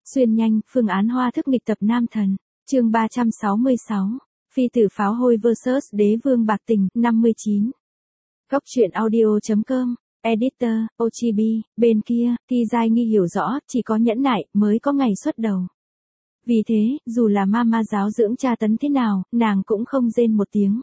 Xuyên nhanh, phương án hoa thức nghịch tập nam thần. Chương 366. Phi tử pháo hôi vs đế vương bạc tình, 59. Góc truyện audio.com. Editor, Ochibi, bên kia, Ti Giai Nghi hiểu rõ, chỉ có nhẫn nại, mới có ngày xuất đầu. Vì thế, dù là mama giáo dưỡng tra tấn thế nào, nàng cũng không rên một tiếng.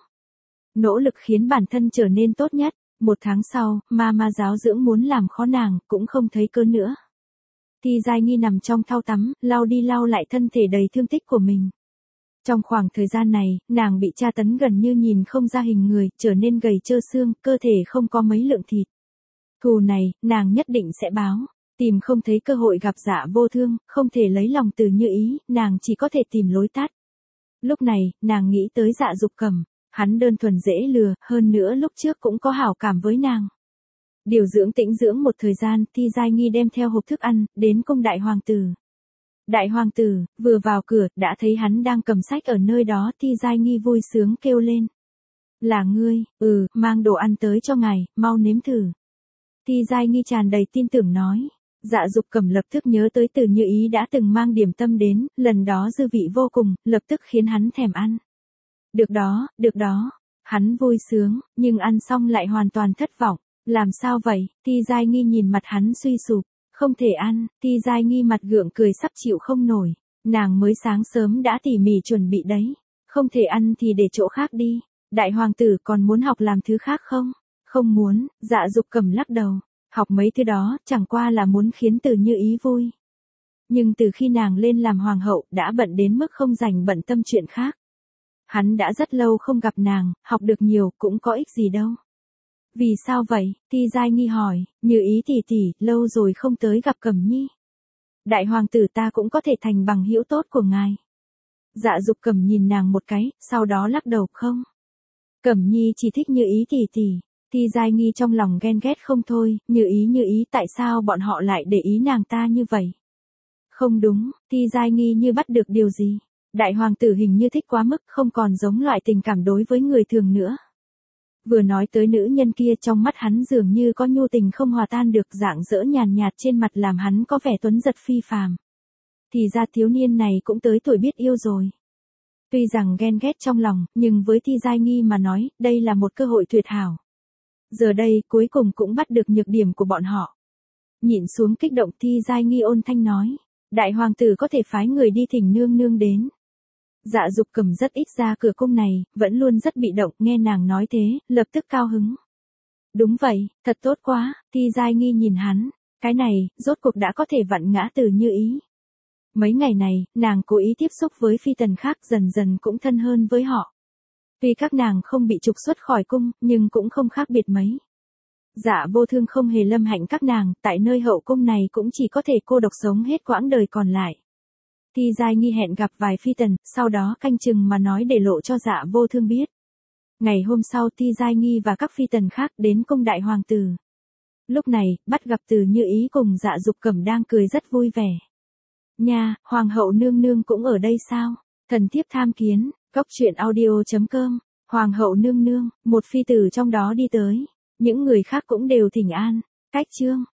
Nỗ lực khiến bản thân trở nên tốt nhất. Một tháng sau, mama giáo dưỡng muốn làm khó nàng, cũng không thấy cơn nữa. Ti Giai Nghi nằm trong thau tắm, lau đi lau lại thân thể đầy thương tích của mình. Trong khoảng thời gian này, nàng bị tra tấn gần như nhìn không ra hình người, trở nên gầy trơ xương, cơ thể không có mấy lượng thịt. Thù này, nàng nhất định sẽ báo. Tìm không thấy cơ hội gặp Dạ Vô Thương, không thể lấy lòng Từ Như Ý, nàng chỉ có thể tìm lối tắt. Lúc này, nàng nghĩ tới Dạ Dục Cẩm, hắn đơn thuần dễ lừa, hơn nữa lúc trước cũng có hảo cảm với nàng. Điều dưỡng tĩnh dưỡng một thời gian, Ti Giai Nghi đem theo hộp thức ăn, đến cung đại hoàng tử. Đại hoàng tử, vừa vào cửa, đã thấy hắn đang cầm sách ở nơi đó, Ti Giai Nghi vui sướng kêu lên. Là ngươi, mang đồ ăn tới cho ngài, mau nếm thử. Ti Giai Nghi tràn đầy tin tưởng nói. Dạ Dục Cẩm lập tức nhớ tới Từ Như Ý đã từng mang điểm tâm đến, lần đó dư vị vô cùng, lập tức khiến hắn thèm ăn. Được đó, hắn vui sướng, nhưng ăn xong lại hoàn toàn thất vọng. Làm sao vậy? Ti Giai Nghi nhìn mặt hắn suy sụp, không thể ăn. Ti Giai Nghi mặt gượng cười sắp chịu không nổi, nàng mới sáng sớm đã tỉ mỉ chuẩn bị đấy, không thể ăn thì để chỗ khác đi. Đại hoàng tử còn muốn học làm thứ khác không? Không muốn. Dạ Dục Cẩm lắc đầu, học mấy thứ đó chẳng qua là muốn khiến Từ Như Ý vui. Nhưng từ khi nàng lên làm hoàng hậu, đã bận đến mức không dành bận tâm chuyện khác. Hắn đã rất lâu không gặp nàng, học được nhiều cũng có ích gì đâu. Vì sao vậy? Ti Giai Nghi hỏi. Như Ý tỷ tỷ, lâu rồi không tới gặp Cẩm Nhi. Đại hoàng tử ta cũng có thể thành bằng hữu tốt của ngài. Dạ Dục Cẩm nhìn nàng một cái, sau đó lắc đầu. Không. Cẩm Nhi chỉ thích Như Ý tỷ tỷ. Ti Giai Nghi trong lòng ghen ghét không thôi. Như Ý, tại sao bọn họ lại để ý nàng ta như vậy? Không đúng. Ti Giai Nghi như bắt được điều gì. Đại hoàng tử hình như thích quá mức, không còn giống loại tình cảm đối với người thường nữa. Vừa nói tới nữ nhân kia, trong mắt hắn dường như có nhu tình không hòa tan được, dạng dỡ nhàn nhạt trên mặt làm hắn có vẻ tuấn giật phi phàm. Thì ra thiếu niên này cũng tới tuổi biết yêu rồi. Tuy rằng ghen ghét trong lòng, nhưng với Ti Giai Nghi mà nói, đây là một cơ hội tuyệt hảo. Giờ đây, cuối cùng cũng bắt được nhược điểm của bọn họ. Nhịn xuống kích động, Ti Giai Nghi ôn thanh nói. Đại hoàng tử có thể phái người đi thỉnh nương nương đến. Dạ Dục Cẩm rất ít ra cửa cung này, vẫn luôn rất bị động, nghe nàng nói thế, lập tức cao hứng. Đúng vậy, thật tốt quá. Ti Giai Nghi nhìn hắn, cái này, rốt cuộc đã có thể vặn ngã Từ Như Ý. Mấy ngày này, nàng cố ý tiếp xúc với phi tần khác, dần dần cũng thân hơn với họ. Tuy các nàng không bị trục xuất khỏi cung, nhưng cũng không khác biệt mấy. Dạ Vô Thương không hề lâm hạnh các nàng, tại nơi hậu cung này cũng chỉ có thể cô độc sống hết quãng đời còn lại. Ti Giai Nghi hẹn gặp vài phi tần, sau đó canh chừng mà nói để lộ cho Dạ Vô Thương biết. Ngày hôm sau Ti Giai Nghi và các phi tần khác đến cung đại hoàng tử. Lúc này, bắt gặp Từ Như Ý cùng Dạ Dục Cẩm đang cười rất vui vẻ. Nha, hoàng hậu nương nương cũng ở đây sao? Thần thiếp tham kiến. Góc truyện audio.com. Hoàng hậu nương nương, một phi tử trong đó đi tới. Những người khác cũng đều thỉnh an. Cách chương.